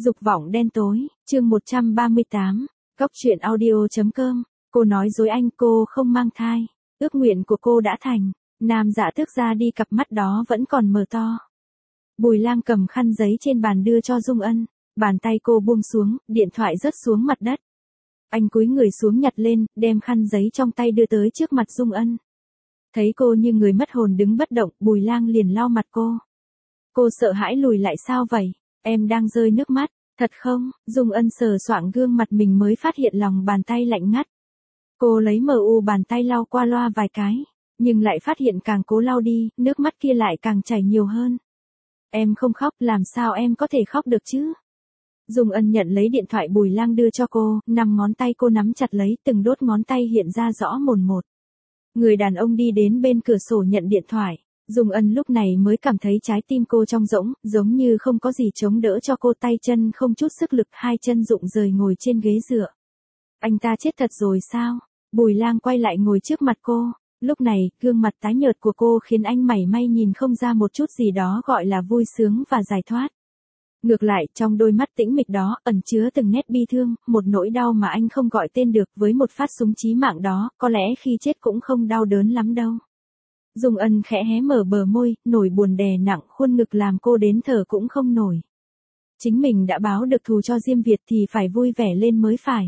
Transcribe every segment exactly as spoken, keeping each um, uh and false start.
Dục vọng đen tối, chương một trăm ba mươi tám, Cóc truyện audio chấm com, cô nói dối anh cô không mang thai, ước nguyện của cô đã thành, nam Dạ Tước ra đi cặp mắt đó vẫn còn mở to. Bùi Lang cầm khăn giấy trên bàn đưa cho Dung Ân, bàn tay cô buông xuống, điện thoại rớt xuống mặt đất. Anh cúi người xuống nhặt lên, đem khăn giấy trong tay đưa tới trước mặt Dung Ân. Thấy cô như người mất hồn đứng bất động, Bùi Lang liền lau mặt cô. Cô sợ hãi lùi lại sao vậy? Em đang rơi nước mắt, thật không? Dung Ân sờ soạng gương mặt mình mới phát hiện lòng bàn tay lạnh ngắt. Cô lấy mờ u bàn tay lau qua loa vài cái, nhưng lại phát hiện càng cố lau đi, nước mắt kia lại càng chảy nhiều hơn. Em không khóc, làm sao em có thể khóc được chứ? Dung Ân nhận lấy điện thoại Bùi Lang đưa cho cô, năm ngón tay cô nắm chặt lấy, từng đốt ngón tay hiện ra rõ mồn một. Người đàn ông đi đến bên cửa sổ nhận điện thoại. Dung Ân lúc này mới cảm thấy trái tim cô trống rỗng, giống như không có gì chống đỡ cho cô, tay chân không chút sức lực, hai chân rụng rời ngồi trên ghế dựa. Anh ta chết thật rồi sao? Bùi Lang quay lại ngồi trước mặt cô. Lúc này, gương mặt tái nhợt của cô khiến anh mảy may nhìn không ra một chút gì đó gọi là vui sướng và giải thoát. Ngược lại, trong đôi mắt tĩnh mịch đó, ẩn chứa từng nét bi thương, một nỗi đau mà anh không gọi tên được, với một phát súng chí mạng đó, có lẽ khi chết cũng không đau đớn lắm đâu. Dung Ân khẽ hé mở bờ môi, nỗi buồn đè nặng khuôn ngực làm cô đến thở cũng không nổi. Chính mình đã báo được thù cho Diêm Việt thì phải vui vẻ lên mới phải.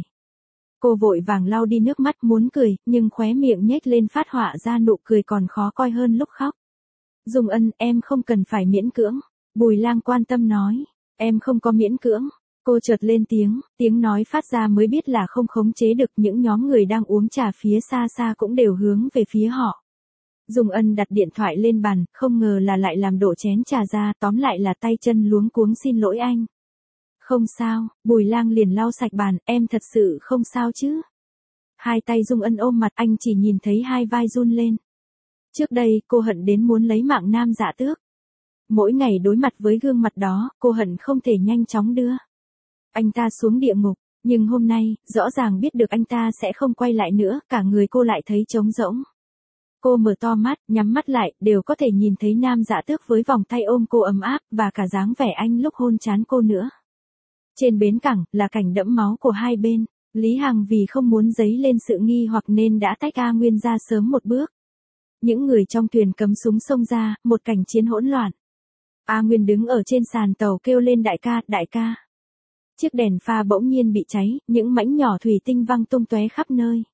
Cô vội vàng lau đi nước mắt muốn cười, nhưng khóe miệng nhếch lên phát họa ra nụ cười còn khó coi hơn lúc khóc. Dung Ân, em không cần phải miễn cưỡng. Bùi Lang quan tâm nói, em không có miễn cưỡng. Cô chợt lên tiếng, tiếng nói phát ra mới biết là không khống chế được, những nhóm người đang uống trà phía xa xa cũng đều hướng về phía họ. Dung Ân đặt điện thoại lên bàn, không ngờ là lại làm đổ chén trà ra, tóm lại là tay chân luống cuống, xin lỗi anh. Không sao, Bùi Lang liền lau sạch bàn, em thật sự không sao chứ. Hai tay Dung Ân ôm mặt, anh chỉ nhìn thấy hai vai run lên. Trước đây, cô hận đến muốn lấy mạng nam Dạ Tước. Mỗi ngày đối mặt với gương mặt đó, cô hận không thể nhanh chóng đưa anh ta xuống địa ngục, nhưng hôm nay, rõ ràng biết được anh ta sẽ không quay lại nữa, cả người cô lại thấy trống rỗng. Cô mở to mắt, nhắm mắt lại, đều có thể nhìn thấy nam Dạ Tước với vòng tay ôm cô ấm áp, và cả dáng vẻ anh lúc hôn trán cô nữa. Trên bến cảng, là cảnh đẫm máu của hai bên. Lý Hằng vì không muốn dấy lên sự nghi hoặc nên đã tách A Nguyên ra sớm một bước. Những người trong thuyền cấm súng xông ra, một cảnh chiến hỗn loạn. A Nguyên đứng ở trên sàn tàu kêu lên đại ca, đại ca. Chiếc đèn pha bỗng nhiên bị cháy, những mảnh nhỏ thủy tinh văng tung tóe khắp nơi.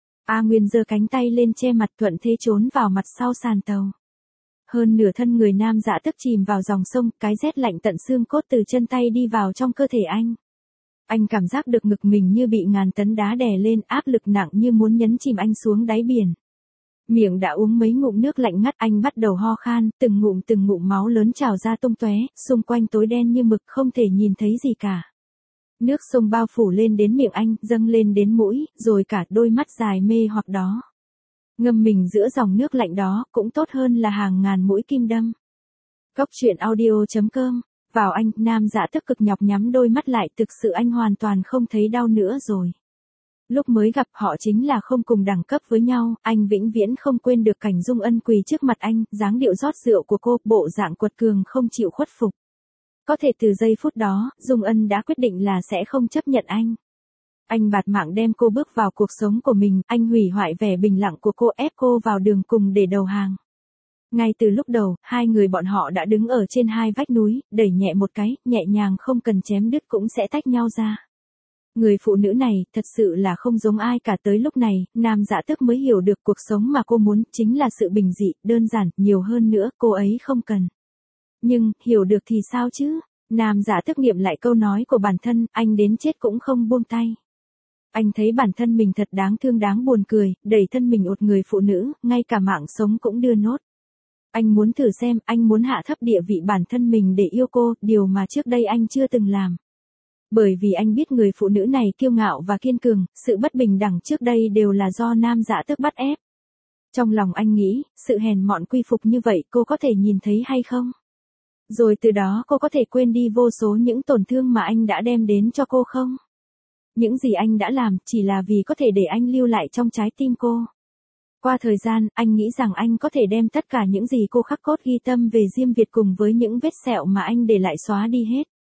A Nguyên giơ cánh tay lên che mặt, thuận thế trốn vào mặt sau sàn tàu. Hơn nửa thân người nam Dạ Tước chìm vào dòng sông, cái rét lạnh tận xương cốt từ chân tay đi vào trong cơ thể anh. Anh cảm giác được ngực mình như bị ngàn tấn đá đè lên, áp lực nặng như muốn nhấn chìm anh xuống đáy biển. Miệng đã uống mấy ngụm nước lạnh ngắt, anh bắt đầu ho khan, từng ngụm từng ngụm máu lớn trào ra tung tóe, xung quanh tối đen như mực, không thể nhìn thấy gì cả. Nước sông bao phủ lên đến miệng anh, dâng lên đến mũi, rồi cả đôi mắt dài mê hoặc đó. Ngâm mình giữa dòng nước lạnh đó, cũng tốt hơn là hàng ngàn mũi kim đâm. Cóc truyện audio chấm com, vào anh, nam Dạ Tước cực nhọc nhắm đôi mắt lại, thực sự anh hoàn toàn không thấy đau nữa rồi. Lúc mới gặp họ chính là không cùng đẳng cấp với nhau, anh vĩnh viễn không quên được cảnh Dung Ân quỳ trước mặt anh, dáng điệu rót rượu của cô, bộ dạng quật cường không chịu khuất phục. Có thể từ giây phút đó, Dung Ân đã quyết định là sẽ không chấp nhận anh. Anh bạt mạng đem cô bước vào cuộc sống của mình, anh hủy hoại vẻ bình lặng của cô, ép cô vào đường cùng để đầu hàng. Ngay từ lúc đầu, hai người bọn họ đã đứng ở trên hai vách núi, đẩy nhẹ một cái, nhẹ nhàng không cần chém đứt cũng sẽ tách nhau ra. Người phụ nữ này, thật sự là không giống ai cả. Tới lúc này, nam Dạ Tước mới hiểu được cuộc sống mà cô muốn, chính là sự bình dị, đơn giản, nhiều hơn nữa, cô ấy không cần. Nhưng, hiểu được thì sao chứ? Nam Dạ Tước nghiệm lại câu nói của bản thân, anh đến chết cũng không buông tay. Anh thấy bản thân mình thật đáng thương đáng buồn cười, đẩy thân mình ụt người phụ nữ, ngay cả mạng sống cũng đưa nốt. Anh muốn thử xem, anh muốn hạ thấp địa vị bản thân mình để yêu cô, điều mà trước đây anh chưa từng làm. Bởi vì anh biết người phụ nữ này kiêu ngạo và kiên cường, sự bất bình đẳng trước đây đều là do nam Dạ Tước bắt ép. Trong lòng anh nghĩ, sự hèn mọn quy phục như vậy cô có thể nhìn thấy hay không? Rồi từ đó cô có thể quên đi vô số những tổn thương mà anh đã đem đến cho cô không? Những gì anh đã làm chỉ là vì có thể để anh lưu lại trong trái tim cô. Qua thời gian, anh nghĩ rằng anh có thể đem tất cả những gì cô khắc cốt ghi tâm về Diêm Việt cùng với những vết sẹo mà anh để lại xóa đi hết.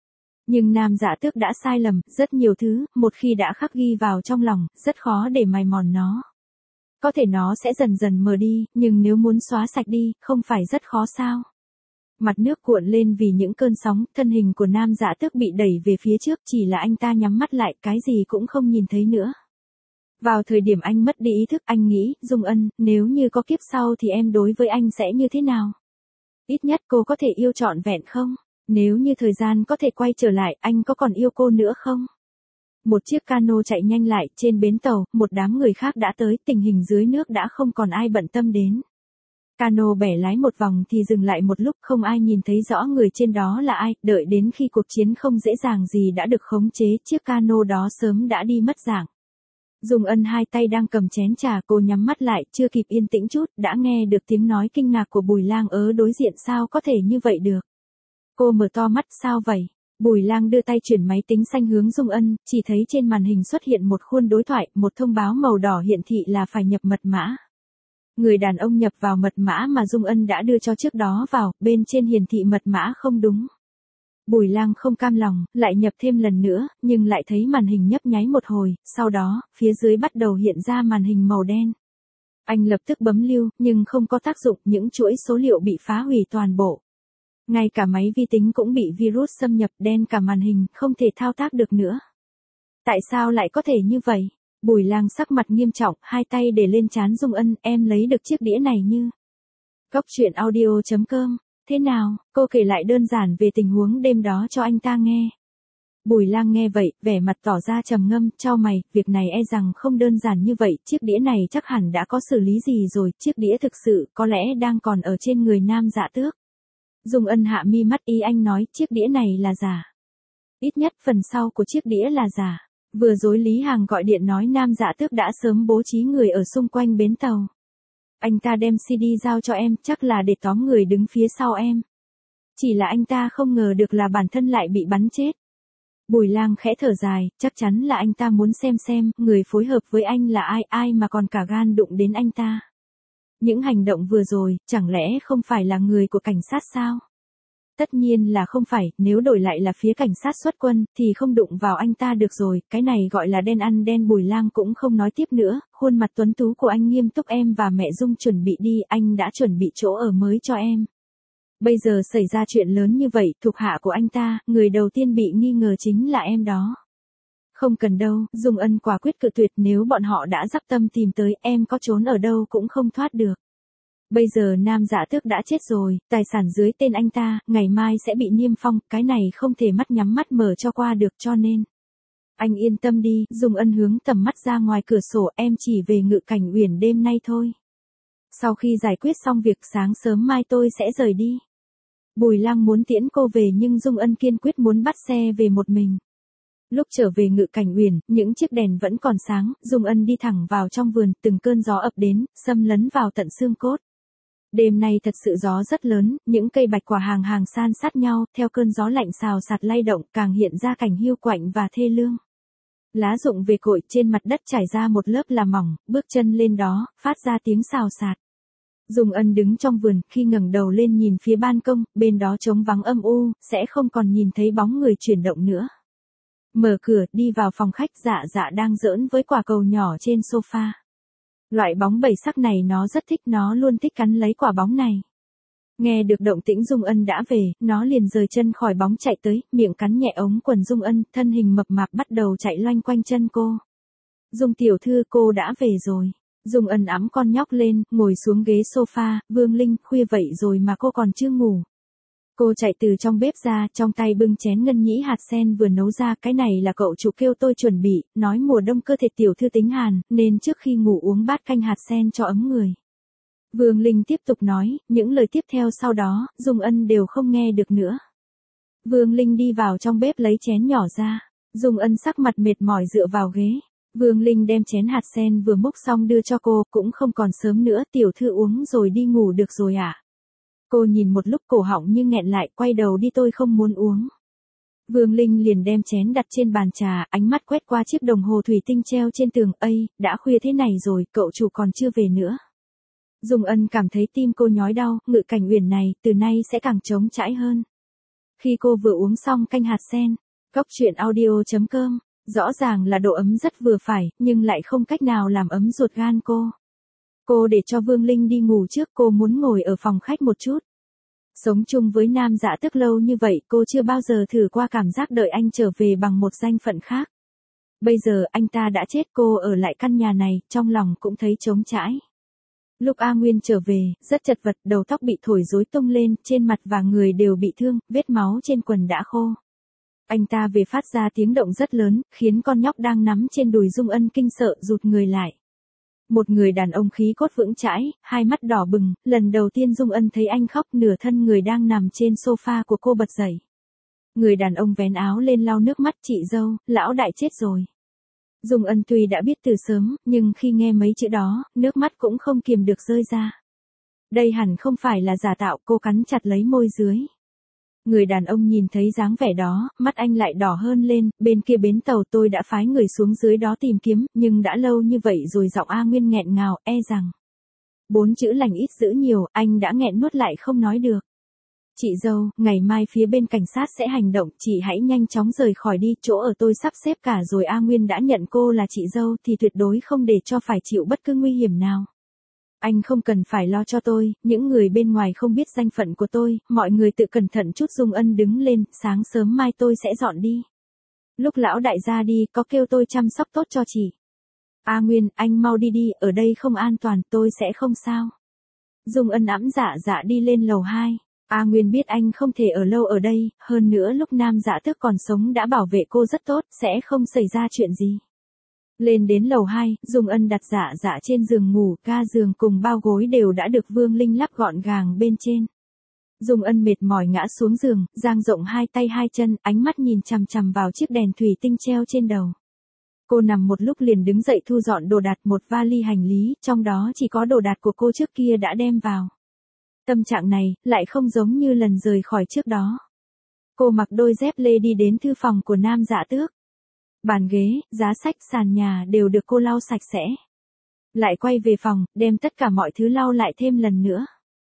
Nhưng nam dạ tước đã sai lầm, rất nhiều thứ, một khi đã khắc ghi vào trong lòng, rất khó để mài mòn nó. Có thể nó sẽ dần dần mờ đi, nhưng nếu muốn xóa sạch đi, không phải rất khó sao? Mặt nước cuộn lên vì những cơn sóng, thân hình của nam dạ tước bị đẩy về phía trước, chỉ là anh ta nhắm mắt lại, cái gì cũng không nhìn thấy nữa. Vào thời điểm anh mất đi ý thức, anh nghĩ, Dung Ân, nếu như có kiếp sau thì em đối với anh sẽ như thế nào? Ít nhất cô có thể yêu trọn vẹn không? Nếu như thời gian có thể quay trở lại, anh có còn yêu cô nữa không? Một chiếc cano chạy nhanh lại, trên bến tàu, một đám người khác đã tới, tình hình dưới nước đã không còn ai bận tâm đến. Cano bẻ lái một vòng thì dừng lại một lúc, không ai nhìn thấy rõ người trên đó là ai, đợi đến khi cuộc chiến không dễ dàng gì đã được khống chế, chiếc cano đó sớm đã đi mất dạng. Dung Ân hai tay đang cầm chén trà, cô nhắm mắt lại, chưa kịp yên tĩnh chút, đã nghe được tiếng nói kinh ngạc của Bùi Lang ở đối diện, sao có thể như vậy được. Cô mở to mắt, sao vậy? Bùi Lang đưa tay chuyển máy tính xanh hướng Dung Ân, chỉ thấy trên màn hình xuất hiện một khuôn đối thoại, một thông báo màu đỏ hiển thị là phải nhập mật mã. Người đàn ông nhập vào mật mã mà Dung Ân đã đưa cho trước đó vào, bên trên hiển thị mật mã không đúng. Bùi Lang không cam lòng, lại nhập thêm lần nữa, nhưng lại thấy màn hình nhấp nháy một hồi, sau đó, phía dưới bắt đầu hiện ra màn hình màu đen. Anh lập tức bấm lưu, nhưng không có tác dụng, những chuỗi số liệu bị phá hủy toàn bộ. Ngay cả máy vi tính cũng bị virus xâm nhập, đen cả màn hình, không thể thao tác được nữa. Tại sao lại có thể như vậy? Bùi Lang sắc mặt nghiêm trọng, hai tay để lên trán Dung Ân, em lấy được chiếc đĩa này như. Góc truyện audio chấm com. Thế nào, cô kể lại đơn giản về tình huống đêm đó cho anh ta nghe. Bùi Lang nghe vậy, vẻ mặt tỏ ra trầm ngâm, chau mày, việc này e rằng không đơn giản như vậy, chiếc đĩa này chắc hẳn đã có xử lý gì rồi, chiếc đĩa thực sự, có lẽ đang còn ở trên người nam dạ tước. Dung Ân hạ mi mắt, ý anh nói, chiếc đĩa này là giả. Ít nhất phần sau của chiếc đĩa là giả. Vừa rồi Lý Hàng gọi điện nói nam dạ tước đã sớm bố trí người ở xung quanh bến tàu. Anh ta đem xê đê giao cho em, chắc là để tóm người đứng phía sau em. Chỉ là anh ta không ngờ được là bản thân lại bị bắn chết. Bùi Lang khẽ thở dài, chắc chắn là anh ta muốn xem xem, người phối hợp với anh là ai, ai mà còn cả gan đụng đến anh ta. Những hành động vừa rồi, chẳng lẽ không phải là người của cảnh sát sao? Tất nhiên là không phải, nếu đổi lại là phía cảnh sát xuất quân, thì không đụng vào anh ta được rồi, cái này gọi là đen ăn đen. Bùi Lang cũng không nói tiếp nữa, khuôn mặt tuấn tú của anh nghiêm túc, em và mẹ Dung chuẩn bị đi, anh đã chuẩn bị chỗ ở mới cho em. Bây giờ xảy ra chuyện lớn như vậy, thuộc hạ của anh ta, người đầu tiên bị nghi ngờ chính là em đó. Không cần đâu, Dung Ân quả quyết cự tuyệt, nếu bọn họ đã dắp tâm tìm tới, em có trốn ở đâu cũng không thoát được. Bây giờ nam dạ tước đã chết rồi, tài sản dưới tên anh ta, ngày mai sẽ bị niêm phong, cái này không thể mắt nhắm mắt mở cho qua được, cho nên. Anh yên tâm đi, Dung Ân hướng tầm mắt ra ngoài cửa sổ, em chỉ về Ngự Cảnh Uyển đêm nay thôi. Sau khi giải quyết xong việc sáng sớm mai tôi sẽ rời đi. Bùi Lang muốn tiễn cô về nhưng Dung Ân kiên quyết muốn bắt xe về một mình. Lúc trở về Ngự Cảnh Uyển, những chiếc đèn vẫn còn sáng, Dung Ân đi thẳng vào trong vườn, từng cơn gió ập đến, xâm lấn vào tận xương cốt. Đêm nay thật sự gió rất lớn, những cây bạch quả hàng hàng san sát nhau, theo cơn gió lạnh xào xạc lay động, càng hiện ra cảnh hiu quạnh và thê lương. Lá rụng về cội, trên mặt đất trải ra một lớp là mỏng, bước chân lên đó, phát ra tiếng xào xạc. Dung Ân đứng trong vườn, khi ngẩng đầu lên nhìn phía ban công, bên đó trống vắng âm u, sẽ không còn nhìn thấy bóng người chuyển động nữa. Mở cửa, đi vào phòng khách, Dạ Dạ đang giỡn với quả cầu nhỏ trên sofa. Loại bóng bảy sắc này nó rất thích, nó luôn thích cắn lấy quả bóng này. Nghe được động tĩnh Dung Ân đã về, nó liền rời chân khỏi bóng chạy tới, miệng cắn nhẹ ống quần Dung Ân, thân hình mập mạp bắt đầu chạy loanh quanh chân cô. Dung tiểu thư, cô đã về rồi. Dung Ân ẵm con nhóc lên, ngồi xuống ghế sofa, Vương Linh, khuya vậy rồi mà cô còn chưa ngủ. Cô chạy từ trong bếp ra, trong tay bưng chén ngân nhĩ hạt sen vừa nấu ra, cái này là cậu chủ kêu tôi chuẩn bị, nói mùa đông cơ thể tiểu thư tính hàn, nên trước khi ngủ uống bát canh hạt sen cho ấm người. Vương Linh tiếp tục nói, những lời tiếp theo sau đó, Dung Ân đều không nghe được nữa. Vương Linh đi vào trong bếp lấy chén nhỏ ra, Dung Ân sắc mặt mệt mỏi dựa vào ghế. Vương Linh đem chén hạt sen vừa múc xong đưa cho cô, cũng không còn sớm nữa, tiểu thư uống rồi đi ngủ được rồi à? Cô nhìn một lúc cổ họng như nghẹn lại, quay đầu đi, tôi không muốn uống. Vương Linh liền đem chén đặt trên bàn trà, ánh mắt quét qua chiếc đồng hồ thủy tinh treo trên tường, ây, đã khuya thế này rồi, cậu chủ còn chưa về nữa. Dung Ân cảm thấy tim cô nhói đau, Ngự Cảnh Uyển này, từ nay sẽ càng trống trải hơn. Khi cô vừa uống xong canh hạt sen, Cóc truyện audio chấm com, rõ ràng là độ ấm rất vừa phải, nhưng lại không cách nào làm ấm ruột gan cô. Cô để cho Vương Linh đi ngủ trước, cô muốn ngồi ở phòng khách một chút. Sống chung với Nam Dạ Tước lâu như vậy, cô chưa bao giờ thử qua cảm giác đợi anh trở về bằng một danh phận khác. Bây giờ anh ta đã chết, cô ở lại căn nhà này, trong lòng cũng thấy trống trải. Lúc A Nguyên trở về, rất chật vật, đầu tóc bị thổi rối tung lên, trên mặt và người đều bị thương, vết máu trên quần đã khô. Anh ta về phát ra tiếng động rất lớn, khiến con nhóc đang nắm trên đùi Dung Ân kinh sợ rụt người lại. Một người đàn ông khí cốt vững chãi, hai mắt đỏ bừng, lần đầu tiên Dung Ân thấy anh khóc, nửa thân người đang nằm trên sofa của cô bật dậy. Người đàn ông vén áo lên lau nước mắt, chị dâu, lão đại chết rồi. Dung Ân tuy đã biết từ sớm, nhưng khi nghe mấy chữ đó, nước mắt cũng không kiềm được rơi ra. Đây hẳn không phải là giả tạo, cô cắn chặt lấy môi dưới. Người đàn ông nhìn thấy dáng vẻ đó, mắt anh lại đỏ hơn lên, bên kia bến tàu tôi đã phái người xuống dưới đó tìm kiếm, nhưng đã lâu như vậy rồi, giọng A Nguyên nghẹn ngào, e rằng. Bốn chữ lành ít dữ nhiều, anh đã nghẹn nuốt lại không nói được. Chị dâu, ngày mai phía bên cảnh sát sẽ hành động, chị hãy nhanh chóng rời khỏi đi, chỗ ở tôi sắp xếp cả rồi. A Nguyên đã nhận cô là chị dâu thì tuyệt đối không để cho phải chịu bất cứ nguy hiểm nào. Anh không cần phải lo cho tôi, những người bên ngoài không biết danh phận của tôi, mọi người tự cẩn thận chút. Dung Ân đứng lên, sáng sớm mai tôi sẽ dọn đi. Lúc lão đại gia đi, có kêu tôi chăm sóc tốt cho chị. A Nguyên, anh mau đi đi, ở đây không an toàn, tôi sẽ không sao. Dung Ân ẵm dạ dạ đi lên lầu hai. A Nguyên biết anh không thể ở lâu ở đây, hơn nữa lúc Nam Dạ Tước còn sống đã bảo vệ cô rất tốt, sẽ không xảy ra chuyện gì. Lên đến lầu hai, Dung Ân đặt dạ dạ trên giường ngủ, ga giường cùng bao gối đều đã được Vương Linh lắp gọn gàng bên trên. Dung Ân mệt mỏi ngã xuống giường, dang rộng hai tay hai chân, ánh mắt nhìn chằm chằm vào chiếc đèn thủy tinh treo trên đầu. Cô nằm một lúc liền đứng dậy thu dọn đồ đạc, một vali hành lý, trong đó chỉ có đồ đạc của cô trước kia đã đem vào. Tâm trạng này, lại không giống như lần rời khỏi trước đó. Cô mặc đôi dép lê đi đến thư phòng của Nam Dạ Tước. Bàn ghế, giá sách, sàn nhà đều được cô lau sạch sẽ. Lại quay về phòng, đem tất cả mọi thứ lau lại thêm lần nữa.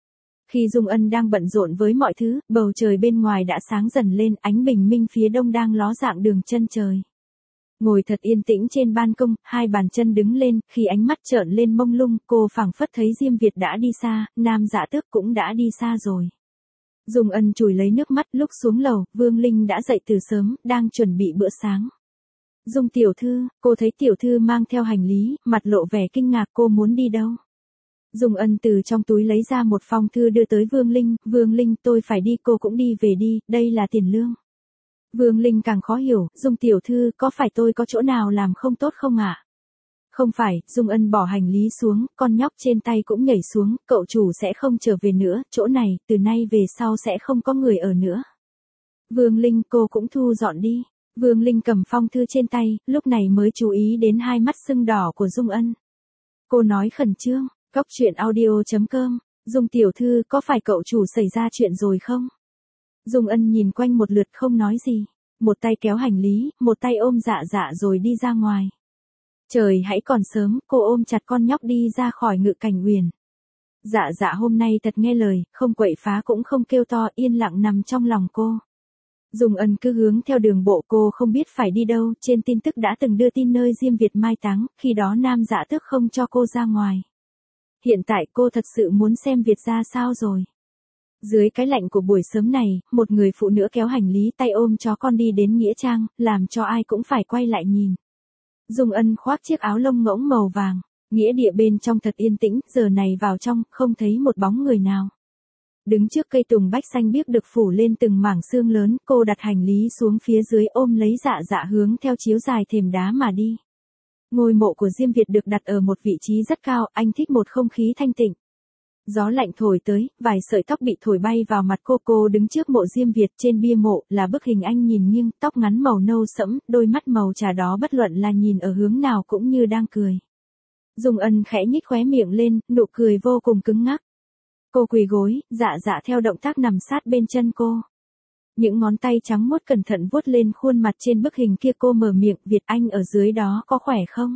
Khi Dung Ân đang bận rộn với mọi thứ, bầu trời bên ngoài đã sáng dần lên, ánh bình minh phía đông đang ló dạng đường chân trời. Ngồi thật yên tĩnh trên ban công, hai bàn chân đứng lên, khi ánh mắt trợn lên mông lung, cô phảng phất thấy Diêm Việt đã đi xa, Nam Dạ Tước cũng đã đi xa rồi. Dung Ân chùi lấy nước mắt, lúc xuống lầu, Vương Linh đã dậy từ sớm, đang chuẩn bị bữa sáng. Dung tiểu thư, cô thấy tiểu thư mang theo hành lý, mặt lộ vẻ kinh ngạc, cô muốn đi đâu? Dung Ân từ trong túi lấy ra một phong thư đưa tới Vương Linh, Vương Linh, tôi phải đi, cô cũng đi về đi, đây là tiền lương. Vương Linh càng khó hiểu, Dung tiểu thư, có phải tôi có chỗ nào làm không tốt không ạ? À? Không phải, Dung Ân bỏ hành lý xuống, con nhóc trên tay cũng nhảy xuống, cậu chủ sẽ không trở về nữa, chỗ này, từ nay về sau sẽ không có người ở nữa. Vương Linh, cô cũng thu dọn đi. Vương Linh cầm phong thư trên tay, lúc này mới chú ý đến hai mắt sưng đỏ của Dung Ân. Cô nói khẩn trương, cóc truyện audio chấm com, Dung tiểu thư, có phải cậu chủ xảy ra chuyện rồi không? Dung Ân nhìn quanh một lượt không nói gì, một tay kéo hành lý, một tay ôm dạ dạ rồi đi ra ngoài. Trời hãy còn sớm, cô ôm chặt con nhóc đi ra khỏi Ngự Cảnh Uyển. Dạ dạ hôm nay thật nghe lời, không quậy phá cũng không kêu to, yên lặng nằm trong lòng cô. Dung Ân cứ hướng theo đường bộ, cô không biết phải đi đâu, trên tin tức đã từng đưa tin nơi Diêm Việt mai táng, khi đó Nam Dạ Tước không cho cô ra ngoài. Hiện tại cô thật sự muốn xem Việt ra sao rồi. Dưới cái lạnh của buổi sớm này, một người phụ nữ kéo hành lý tay ôm chó con đi đến Nghĩa Trang, làm cho ai cũng phải quay lại nhìn. Dung Ân khoác chiếc áo lông ngỗng màu vàng, nghĩa địa bên trong thật yên tĩnh, giờ này vào trong, không thấy một bóng người nào. Đứng trước cây tùng bách xanh biếc được phủ lên từng mảng xương lớn, cô đặt hành lý xuống phía dưới ôm lấy dạ dạ hướng theo chiếu dài thềm đá mà đi. Ngôi mộ của Diêm Việt được đặt ở một vị trí rất cao, anh thích một không khí thanh tịnh. Gió lạnh thổi tới, vài sợi tóc bị thổi bay vào mặt cô. Cô đứng trước mộ Diêm Việt, trên bia mộ là bức hình anh nhìn nghiêng, tóc ngắn màu nâu sẫm, đôi mắt màu trà đó bất luận là nhìn ở hướng nào cũng như đang cười. Dung Ân khẽ nhích khóe miệng lên, nụ cười vô cùng cứng ngắc. Cô quỳ gối, dạ dạ theo động tác nằm sát bên chân cô. Những ngón tay trắng muốt cẩn thận vuốt lên khuôn mặt trên bức hình kia, cô mở miệng, Việt anh ở dưới đó có khỏe không?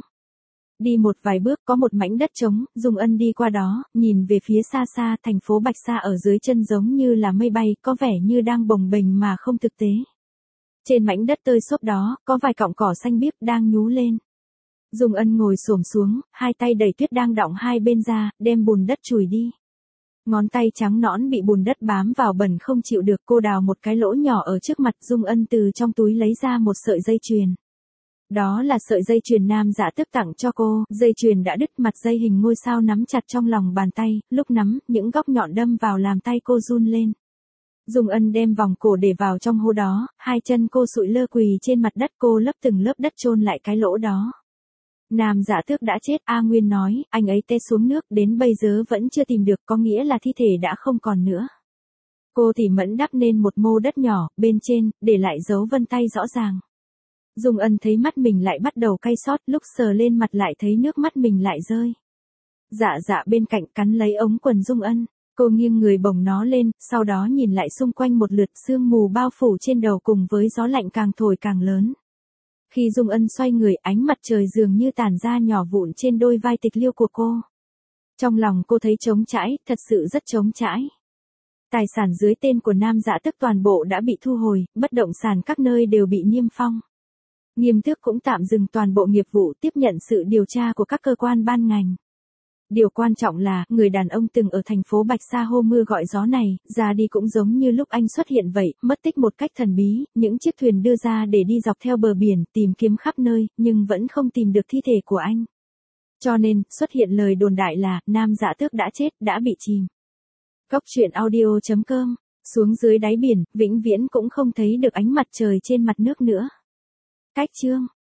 Đi một vài bước có một mảnh đất trống, Dung Ân đi qua đó, nhìn về phía xa xa, thành phố Bạch Sa ở dưới chân giống như là mây bay, có vẻ như đang bồng bềnh mà không thực tế. Trên mảnh đất tơi xốp đó, có vài cọng cỏ xanh biếc đang nhú lên. Dung Ân ngồi xổm xuống, hai tay đẩy tuyết đang đọng hai bên ra, đem bùn đất chùi đi. Ngón tay trắng nõn bị bùn đất bám vào bẩn không chịu được, cô đào một cái lỗ nhỏ ở trước mặt. Dung Ân từ trong túi lấy ra một sợi dây chuyền. Đó là sợi dây chuyền Nam Dạ Tước tặng cho cô, dây chuyền đã đứt, mặt dây hình ngôi sao nắm chặt trong lòng bàn tay, lúc nắm, những góc nhọn đâm vào làm tay cô run lên. Dung Ân đem vòng cổ để vào trong hố đó, hai chân cô sụi lơ quỳ trên mặt đất, cô lấp từng lớp đất chôn lại cái lỗ đó. Nam Dạ Tước đã chết, A Nguyên nói, anh ấy té xuống nước, đến bây giờ vẫn chưa tìm được, có nghĩa là thi thể đã không còn nữa. Cô tỉ mẫn đắp nên một mô đất nhỏ, bên trên, để lại dấu vân tay rõ ràng. Dung Ân thấy mắt mình lại bắt đầu cay xót, lúc sờ lên mặt lại thấy nước mắt mình lại rơi. Dạ dạ bên cạnh cắn lấy ống quần Dung Ân, cô nghiêng người bồng nó lên, sau đó nhìn lại xung quanh một lượt, sương mù bao phủ trên đầu cùng với gió lạnh càng thổi càng lớn. Khi Dung Ân xoay người, ánh mặt trời dường như tản ra nhỏ vụn trên đôi vai tịch liêu của cô. Trong lòng cô thấy trống trải, thật sự rất trống trải. Tài sản dưới tên của Nam Dạ Tước toàn bộ đã bị thu hồi, bất động sản các nơi đều bị niêm phong. Nghiêm tước cũng tạm dừng toàn bộ nghiệp vụ, tiếp nhận sự điều tra của các cơ quan ban ngành. Điều quan trọng là, người đàn ông từng ở thành phố Bạch Sa hô mưa gọi gió này, ra đi cũng giống như lúc anh xuất hiện vậy, mất tích một cách thần bí, những chiếc thuyền đưa ra để đi dọc theo bờ biển, tìm kiếm khắp nơi, nhưng vẫn không tìm được thi thể của anh. Cho nên, xuất hiện lời đồn đại là, Nam Dạ Tước đã chết, đã bị chìm. Góc truyện audio chấm com, xuống dưới đáy biển, vĩnh viễn cũng không thấy được ánh mặt trời trên mặt nước nữa. Cách chương